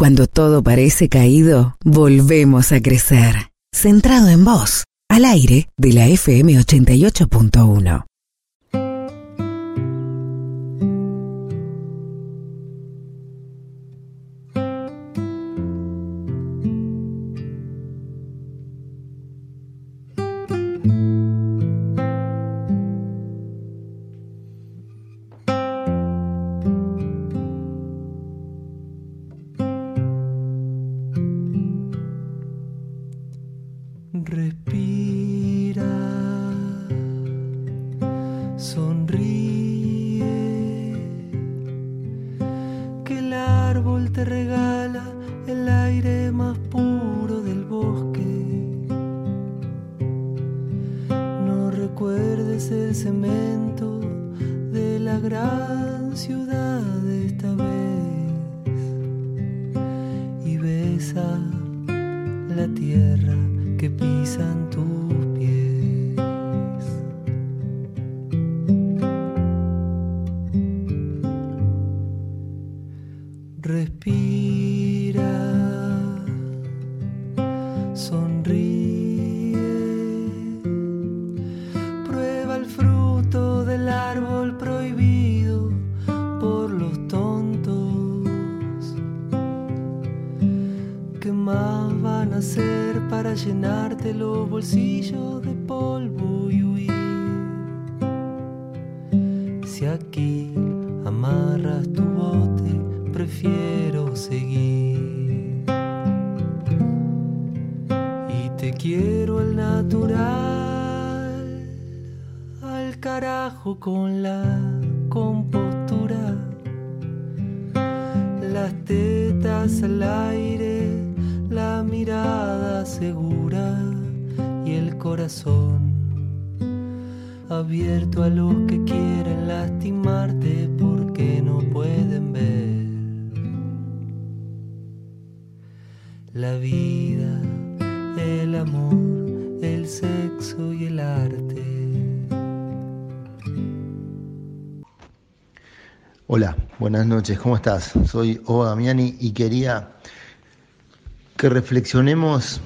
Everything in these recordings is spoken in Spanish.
Cuando todo parece caído, volvemos a crecer. Centrado en vos, al aire de la FM 88.1. Con la compostura, las tetas al aire, la mirada segura y el corazón abierto a los que quieren lastimarte porque no pueden ver la vida, el amor, el sexo y el arte. Hola, buenas noches, ¿cómo estás? Soy Oba Damiani y quería que reflexionemos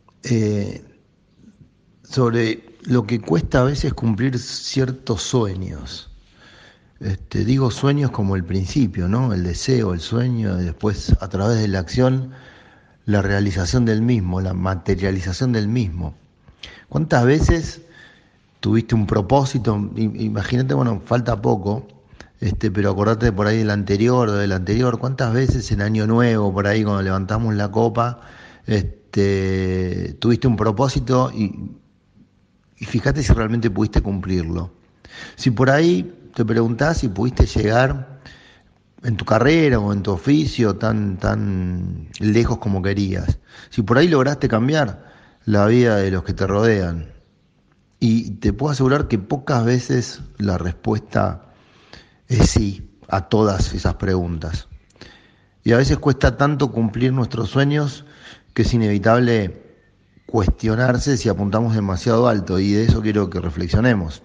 sobre lo que cuesta a veces cumplir ciertos sueños. Digo sueños como el principio, ¿no? El deseo, el sueño, y después a través de la acción, la realización del mismo, la materialización del mismo. ¿Cuántas veces tuviste un propósito? Imagínate, bueno, falta poco. Pero acordate por ahí del anterior, ¿cuántas veces en Año Nuevo, por ahí cuando levantamos la copa, tuviste un propósito y fíjate si realmente pudiste cumplirlo? Si por ahí te preguntás si pudiste llegar en tu carrera o en tu oficio tan lejos como querías, si por ahí lograste cambiar la vida de los que te rodean, y te puedo asegurar que pocas veces la respuesta es sí a todas esas preguntas. Y a veces cuesta tanto cumplir nuestros sueños que es inevitable cuestionarse si apuntamos demasiado alto, y de eso quiero que reflexionemos.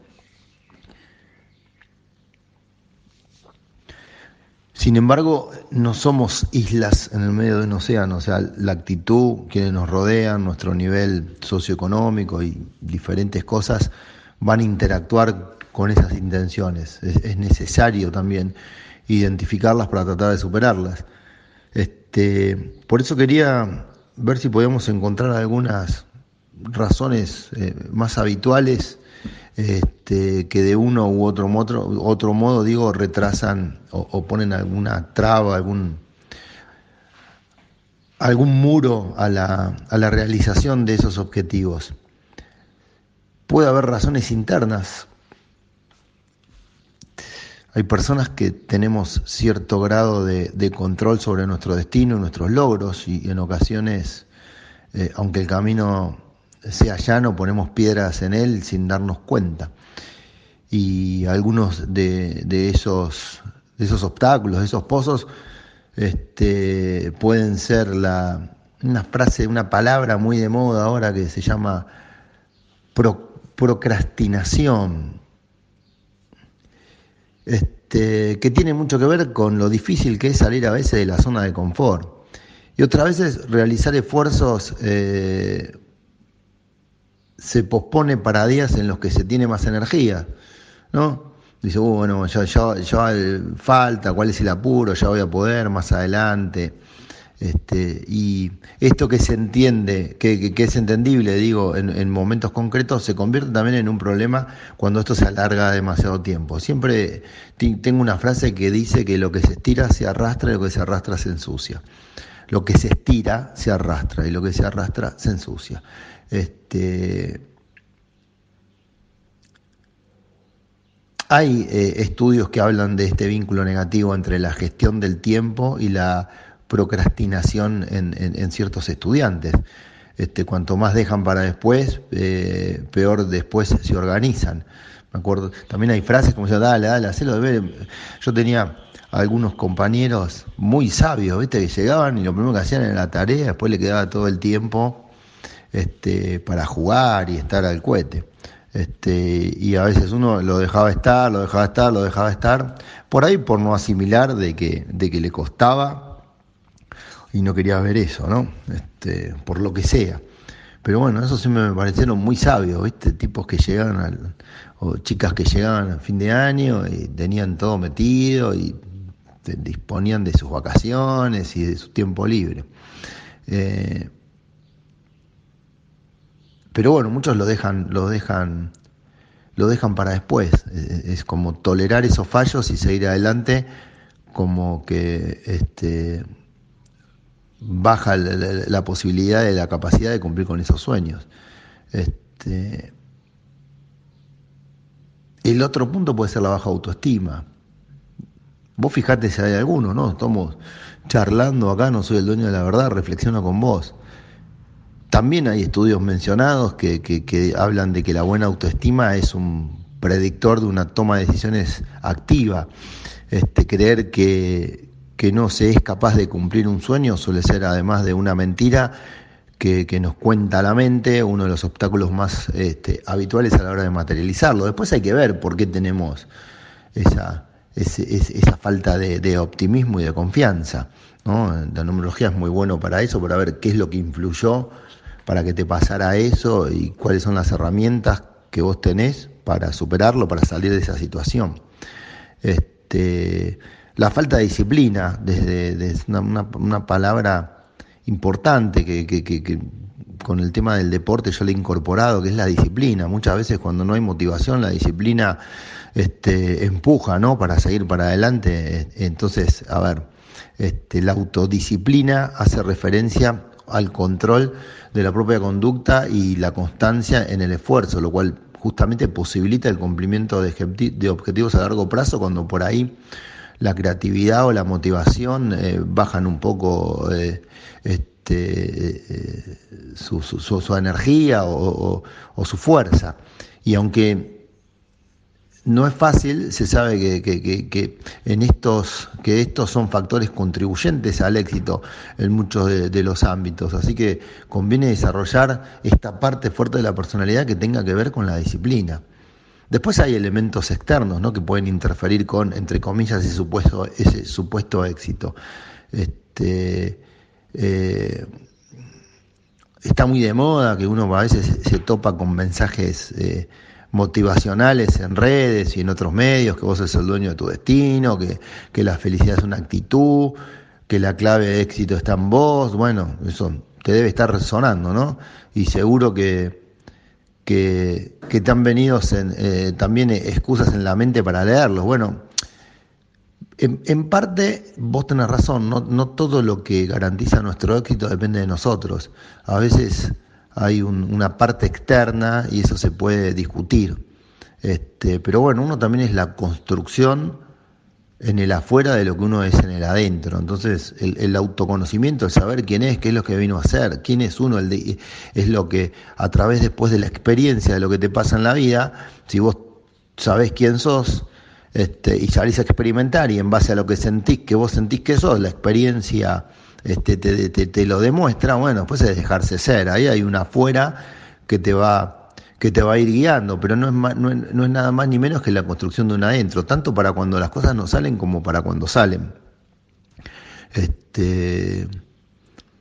Sin embargo, no somos islas en el medio de un océano, o sea, la actitud, quienes nos rodean, nuestro nivel socioeconómico y diferentes cosas van a interactuar con esas intenciones. Es necesario también identificarlas para tratar de superarlas. Por eso quería ver si podíamos encontrar algunas razones más habituales que de uno u otro modo retrasan o ponen alguna traba, algún muro a la realización de esos objetivos. Puede haber razones internas. Hay personas que tenemos cierto grado de control sobre nuestro destino, nuestros logros, y en ocasiones, aunque el camino sea llano, ponemos piedras en él sin darnos cuenta. Y algunos de esos obstáculos, de esos pozos, pueden ser una palabra muy de moda ahora que se llama procrastinación. Que tiene mucho que ver con lo difícil que es salir a veces de la zona de confort. Y otras veces realizar esfuerzos se pospone para días en los que se tiene más energía, ¿no? Dice, bueno, ya falta, ¿cuál es el apuro? Ya voy a poder más adelante. Y esto que se entiende, que es entendible, digo, en momentos concretos, se convierte también en un problema cuando esto se alarga demasiado tiempo. Siempre tengo una frase que dice que lo que se estira se arrastra y lo que se arrastra se ensucia. Lo que se estira se arrastra y lo que se arrastra se ensucia. Hay estudios que hablan de este vínculo negativo entre la gestión del tiempo y la procrastinación en ciertos estudiantes. Cuanto más dejan para después, peor después se organizan. Me acuerdo, también hay frases como dale, hacelo de ver. Yo tenía algunos compañeros muy sabios, ¿viste? Que llegaban y lo primero que hacían era la tarea, después le quedaba todo el tiempo para jugar y estar al cohete. Y a veces uno lo dejaba estar, por ahí por no asimilar de que le costaba y no quería ver eso, ¿no? Por lo que sea. Pero bueno, eso siempre me parecieron muy sabios, ¿viste? Tipos que llegaban, o chicas que llegaban a fin de año y tenían todo metido y disponían de sus vacaciones y de su tiempo libre. Pero bueno, muchos lo dejan para después. Es como tolerar esos fallos y seguir adelante, como que baja la posibilidad de la capacidad de cumplir con esos sueños. El otro punto puede ser la baja autoestima. Vos fijate si hay alguno, ¿no? Estamos charlando acá, no soy el dueño de la verdad, reflexiono con vos. También hay estudios mencionados que hablan de que la buena autoestima es un predictor de una toma de decisiones activa. Creer que no se es capaz de cumplir un sueño suele ser, además de una mentira que nos cuenta la mente, uno de los obstáculos más habituales a la hora de materializarlo. Después hay que ver por qué tenemos esa falta de optimismo y de confianza, ¿no? La numerología es muy bueno para eso, para ver qué es lo que influyó para que te pasara eso y cuáles son las herramientas que vos tenés para superarlo, para salir de esa situación. La falta de disciplina, desde una palabra importante que con el tema del deporte yo le he incorporado, que es la disciplina. Muchas veces cuando no hay motivación, la disciplina empuja, ¿no? Para seguir para adelante. Entonces, a ver, la autodisciplina hace referencia al control de la propia conducta y la constancia en el esfuerzo, lo cual justamente posibilita el cumplimiento de objetivos a largo plazo, cuando por ahí la creatividad o la motivación bajan un poco su energía o su fuerza. Y aunque no es fácil, se sabe que estos son factores contribuyentes al éxito en muchos de los ámbitos. Así que conviene desarrollar esta parte fuerte de la personalidad que tenga que ver con la disciplina. Después hay elementos externos, ¿no? Que pueden interferir con, entre comillas, ese supuesto éxito. Está muy de moda que uno a veces se topa con mensajes motivacionales en redes y en otros medios, que vos sos el dueño de tu destino, que la felicidad es una actitud, que la clave de éxito está en vos. Bueno, eso te debe estar resonando, ¿no? Y seguro que te han venido también excusas en la mente para leerlos. Bueno, en parte vos tenés razón, no todo lo que garantiza nuestro éxito depende de nosotros. A veces hay una parte externa y eso se puede discutir. Pero bueno, uno también es la construcción en el afuera de lo que uno es en el adentro. Entonces el autoconocimiento, el saber quién es, qué es lo que vino a hacer, quién es uno, es lo que a través después de la experiencia de lo que te pasa en la vida, si vos sabés quién sos y salís a experimentar y en base a lo que sentís, que vos sentís que sos, la experiencia te lo demuestra, bueno, después es dejarse ser. Ahí hay una afuera que te va a ir guiando, pero no es nada más ni menos que la construcción de un adentro, tanto para cuando las cosas no salen como para cuando salen.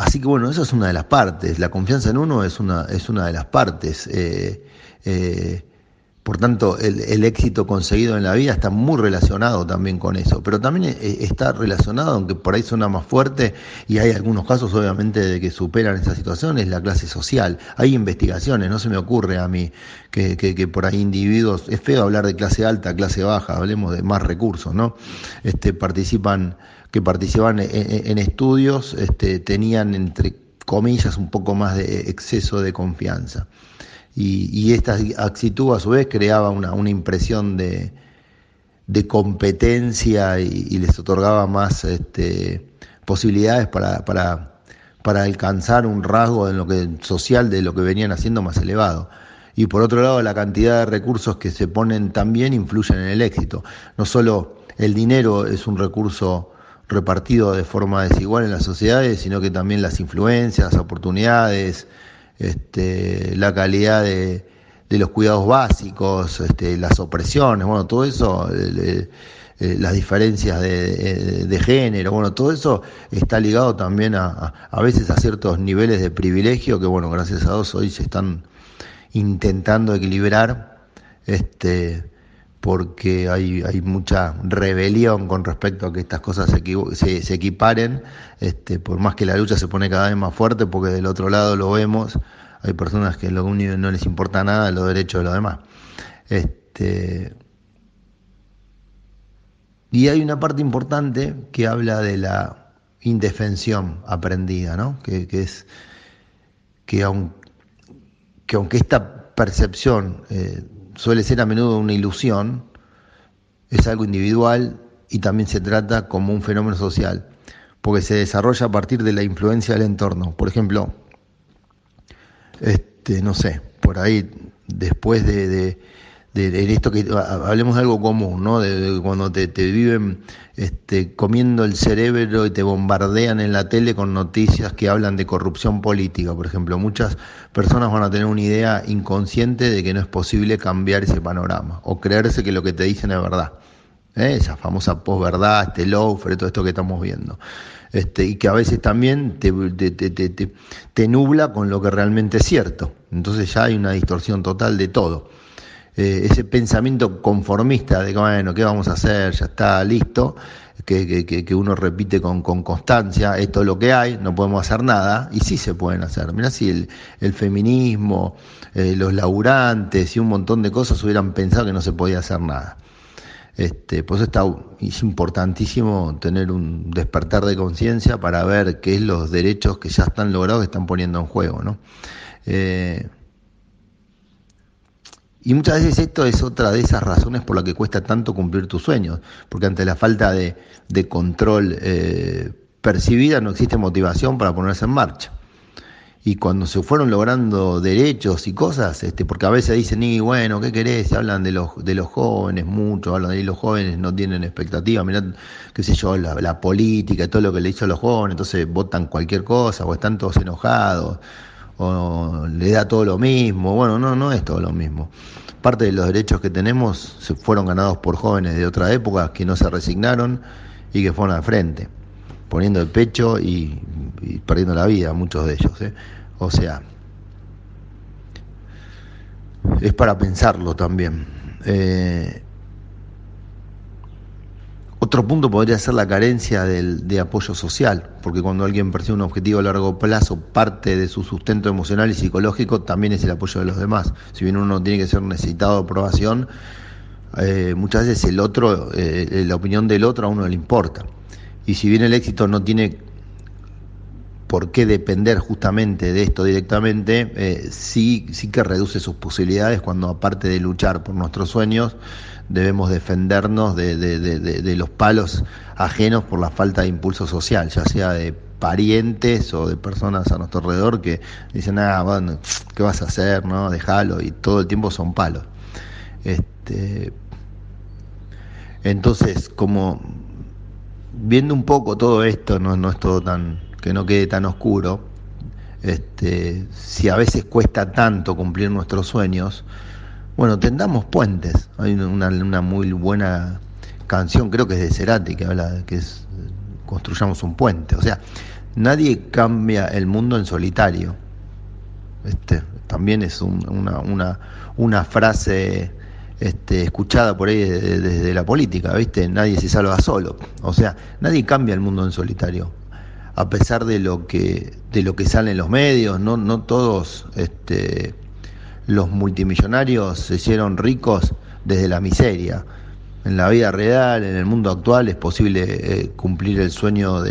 Así que bueno, eso es una de las partes. La confianza en uno es una de las partes. Por tanto, el éxito conseguido en la vida está muy relacionado también con eso, pero también está relacionado, aunque por ahí suena más fuerte, y hay algunos casos obviamente de que superan esa situación, es la clase social. Hay investigaciones, no se me ocurre a mí que por ahí individuos, es feo hablar de clase alta, clase baja, hablemos de más recursos, ¿no? Participan en estudios, tenían entre comillas un poco más de exceso de confianza. Y esta actitud a su vez creaba una impresión de competencia y les otorgaba más posibilidades para alcanzar un rasgo social de lo que venían haciendo más elevado. Y por otro lado, la cantidad de recursos que se ponen también influyen en el éxito. No solo el dinero es un recurso repartido de forma desigual en las sociedades, sino que también las influencias, las oportunidades, la calidad de los cuidados básicos, las opresiones, bueno, todo eso, las diferencias de género, bueno, todo eso está ligado también a veces a ciertos niveles de privilegio que, bueno, gracias a Dios hoy se están intentando equilibrar, porque hay mucha rebelión con respecto a que estas cosas se equiparen, por más que la lucha se pone cada vez más fuerte, porque del otro lado lo vemos, hay personas que lo único no les importa nada los derechos de los demás. Y hay una parte importante que habla de la indefensión aprendida, ¿no? Que aunque esta percepción suele ser a menudo una ilusión, es algo individual y también se trata como un fenómeno social, porque se desarrolla a partir de la influencia del entorno. Por ejemplo, no sé, por ahí después de esto que hablemos de algo común, ¿no? De cuando te viven comiendo el cerebro y te bombardean en la tele con noticias que hablan de corrupción política, por ejemplo. Muchas personas van a tener una idea inconsciente de que no es posible cambiar ese panorama o creerse que lo que te dicen es verdad. Esa famosa posverdad, lawfare, todo esto que estamos viendo. Y que a veces también te nubla con lo que realmente es cierto. Entonces ya hay una distorsión total de todo. Ese pensamiento conformista de que, bueno, ¿qué vamos a hacer? Ya está listo, que uno repite con constancia, esto es lo que hay, no podemos hacer nada, y sí se pueden hacer. Mirá si el feminismo, los laburantes y un montón de cosas hubieran pensado que no se podía hacer nada. Por eso es importantísimo tener un despertar de conciencia para ver qué es los derechos que ya están logrados que están poniendo en juego, ¿no? Y muchas veces esto es otra de esas razones por las que cuesta tanto cumplir tus sueños, porque ante la falta de control percibida no existe motivación para ponerse en marcha. Y cuando se fueron logrando derechos y cosas, porque a veces dicen, y bueno, ¿qué querés? Hablan de los jóvenes mucho, hablan de los jóvenes no tienen expectativa, mirá, qué sé yo, la política y todo lo que le hizo a los jóvenes, entonces votan cualquier cosa, o están todos enojados, o le da todo lo mismo. Bueno, no es todo lo mismo. Parte de los derechos que tenemos se fueron ganados por jóvenes de otra época que no se resignaron y que fueron al frente, poniendo el pecho y perdiendo la vida, muchos de ellos. O sea, es para pensarlo también. Otro punto podría ser la carencia de apoyo social, porque cuando alguien persigue un objetivo a largo plazo, parte de su sustento emocional y psicológico también es el apoyo de los demás. Si bien uno tiene que ser necesitado de aprobación, muchas veces el otro, la opinión del otro a uno le importa. Y si bien el éxito no tiene por qué depender justamente de esto directamente, sí que reduce sus posibilidades cuando, aparte de luchar por nuestros sueños, debemos defendernos de los palos ajenos por la falta de impulso social, ya sea de parientes o de personas a nuestro alrededor que dicen, bueno, ¿qué vas a hacer? ¿No? Déjalo, y todo el tiempo son palos. Entonces, como viendo un poco todo esto, no es todo que no quede tan oscuro, si a veces cuesta tanto cumplir nuestros sueños, bueno, tendamos puentes. Hay una muy buena canción, creo que es de Cerati, que habla de que construyamos un puente. O sea, nadie cambia el mundo en solitario. También es una frase escuchada por ahí desde la política, ¿viste? Nadie se salva solo. O sea, nadie cambia el mundo en solitario. A pesar de lo que sale en los medios, no todos los multimillonarios se hicieron ricos desde la miseria. En la vida real, en el mundo actual, es posible cumplir el sueño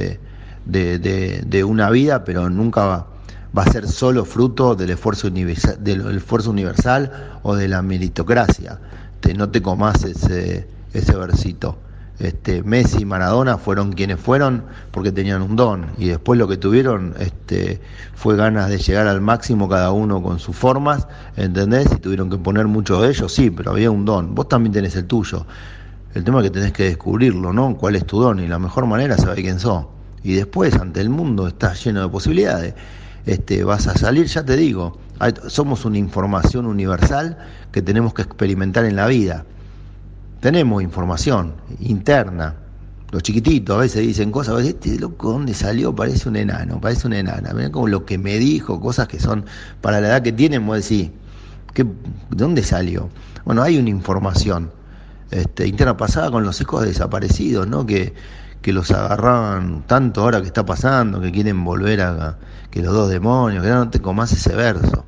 de una vida, pero nunca va a ser solo fruto del esfuerzo universal o de la meritocracia. No te comas ese versito. Messi y Maradona fueron quienes fueron porque tenían un don, y después lo que tuvieron fue ganas de llegar al máximo, cada uno con sus formas, ¿entendés? Y tuvieron que poner mucho de ellos, sí, pero había un don. Vos también tenés el tuyo. El tema es que tenés que descubrirlo, ¿no? ¿Cuál es tu don? Y la mejor manera es saber quién sos. Y después, ante el mundo, estás lleno de posibilidades. Vas a salir, ya te digo, somos una información universal que tenemos que experimentar en la vida. Tenemos información interna. Los chiquititos a veces dicen cosas, a veces, loco, ¿dónde salió? Parece un enano, parece una enana. Mirá como lo que me dijo, cosas que son para la edad que tienen, vos decís, ¿de dónde salió? Bueno, hay una información interna pasada con los hijos desaparecidos, ¿no? Que los agarraban tanto ahora que está pasando, que quieren volver que los dos demonios, que no te comas ese verso.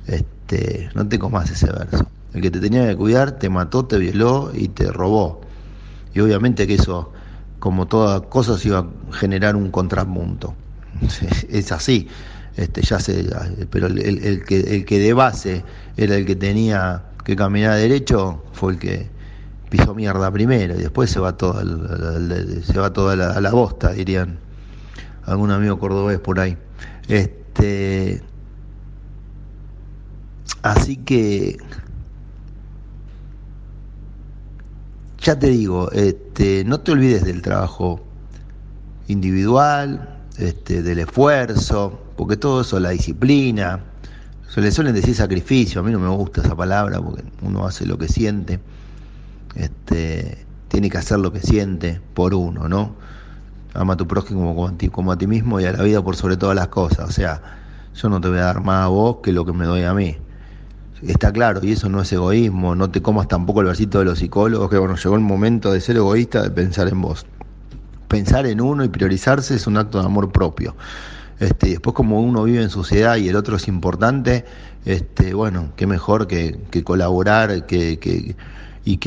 No te comas ese verso. El que te tenía que cuidar te mató, te violó y te robó. Y obviamente que eso, como toda cosa, se iba a generar un contrapunto. Es así. Pero el que de base era el que tenía que caminar derecho, fue el que pisó mierda primero, y después se va todo a la bosta, dirían algún amigo cordobés por ahí. Así que ya te digo, no te olvides del trabajo individual, del esfuerzo, porque todo eso, la disciplina, se le suelen decir sacrificio. A mí no me gusta esa palabra, porque uno hace lo que siente, tiene que hacer lo que siente por uno, ¿no? Ama a tu prójimo como a ti mismo, y a la vida por sobre todas las cosas. O sea, yo no te voy a dar más a vos que lo que me doy a mí. Está claro, y eso no es egoísmo. No te comas tampoco el versito de los psicólogos, que bueno, llegó el momento de ser egoísta, de pensar en vos. Pensar en uno y priorizarse es un acto de amor propio. Después, como uno vive en sociedad y el otro es importante, bueno, qué mejor que colaborar, y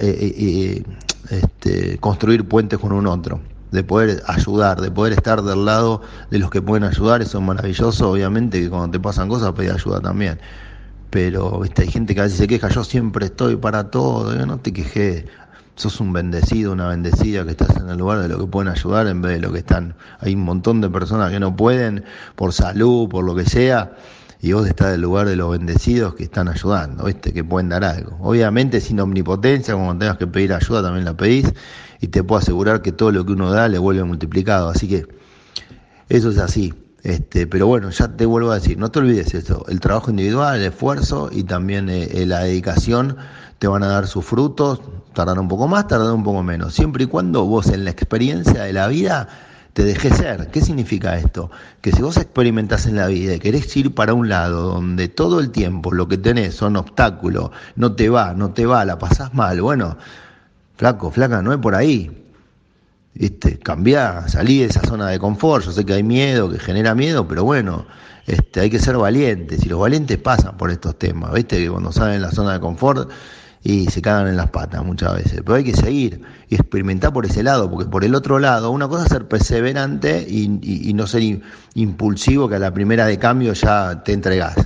construir puentes con un otro, de poder ayudar, de poder estar del lado de los que pueden ayudar. Eso es maravilloso. Obviamente que cuando te pasan cosas, pedí ayuda también. Pero hay gente que a veces se queja, yo siempre estoy para todo. No te quejes, sos un bendecido, una bendecida, que estás en el lugar de lo que pueden ayudar en vez de lo que están. Hay un montón de personas que no pueden, por salud, por lo que sea, y vos estás en el lugar de los bendecidos que están ayudando, que pueden dar algo. Obviamente sin omnipotencia, cuando tengas que pedir ayuda también la pedís, y te puedo asegurar que todo lo que uno da le vuelve multiplicado. Así que eso es así. Pero bueno, ya te vuelvo a decir, no te olvides esto: el trabajo individual, el esfuerzo y también la dedicación te van a dar sus frutos. Tardará un poco más, tardará un poco menos, siempre y cuando vos en la experiencia de la vida te dejes ser. ¿Qué significa esto? Que si vos experimentás en la vida y querés ir para un lado donde todo el tiempo lo que tenés son obstáculos, no te va, la pasás mal, bueno, flaco, flaca, no es por ahí. Cambiá, salí de esa zona de confort. Yo sé que hay miedo, que genera miedo, pero bueno, hay que ser valientes, y los valientes pasan por estos temas, que cuando salen de la zona de confort y se cagan en las patas muchas veces, pero hay que seguir y experimentar por ese lado, porque por el otro lado, una cosa es ser perseverante y no ser impulsivo, que a la primera de cambio ya te entregás.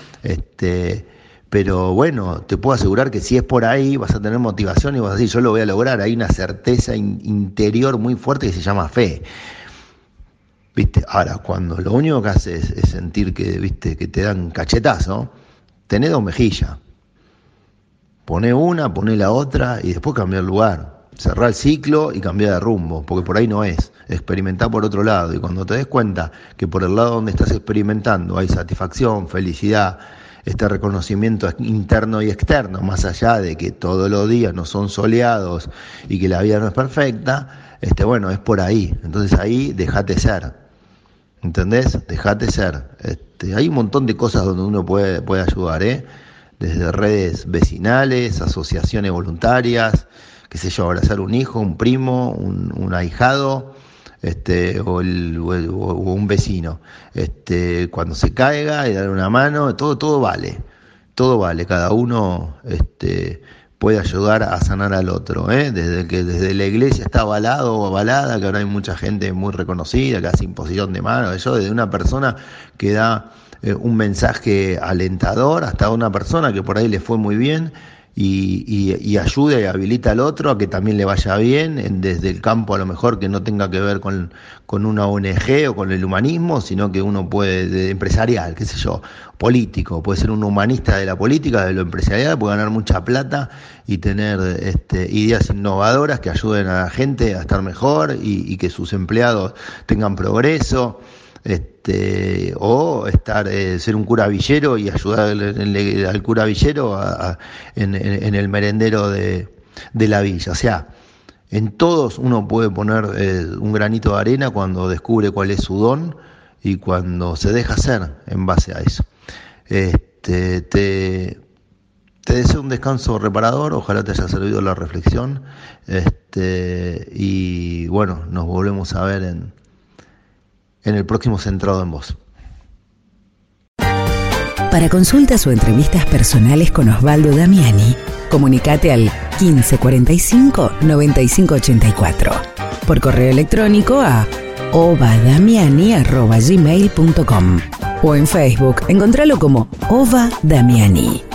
Pero bueno, te puedo asegurar que si es por ahí vas a tener motivación y vas a decir, yo lo voy a lograr. Hay una certeza interior muy fuerte que se llama fe. Ahora, cuando lo único que haces es sentir que te dan cachetazo, tenés dos mejillas. Poné una, poné la otra y después cambiá el lugar. Cerrá el ciclo y cambiá de rumbo, porque por ahí no es. Experimentá por otro lado, y cuando te des cuenta que por el lado donde estás experimentando hay satisfacción, felicidad, reconocimiento interno y externo, más allá de que todos los días no son soleados y que la vida no es perfecta, bueno, es por ahí. Entonces ahí dejate ser. ¿entendés? Dejate ser. Hay un montón de cosas donde uno puede ayudar, desde redes vecinales, asociaciones voluntarias, qué sé yo, abrazar un hijo, un primo, un ahijado, o un vecino, cuando se caiga y darle una mano, todo vale, cada uno puede ayudar a sanar al otro, desde la iglesia está avalado o avalada, que ahora hay mucha gente muy reconocida que hace imposición de mano, desde una persona que da un mensaje alentador hasta una persona que por ahí le fue muy bien y ayuda y habilita al otro a que también le vaya bien, desde el campo a lo mejor que no tenga que ver con una ONG o con el humanismo, sino que uno puede, de empresarial, qué sé yo, político, puede ser un humanista de la política, de lo empresarial, puede ganar mucha plata y tener ideas innovadoras que ayuden a la gente a estar mejor y que sus empleados tengan progreso. O ser un cura villero y ayudar al cura villero en el merendero de la villa. O sea, en todos uno puede poner un granito de arena cuando descubre cuál es su don y cuando se deja hacer en base a eso. Te deseo un descanso reparador, ojalá te haya servido la reflexión, y bueno, nos volvemos a ver en el próximo Centrado en Vos. Para consultas o entrevistas personales con Osvaldo Damiani, comunicate al 1545 9584. Por correo electrónico a ovadamiani@gmail.com o en Facebook, encontralo como Ova Damiani.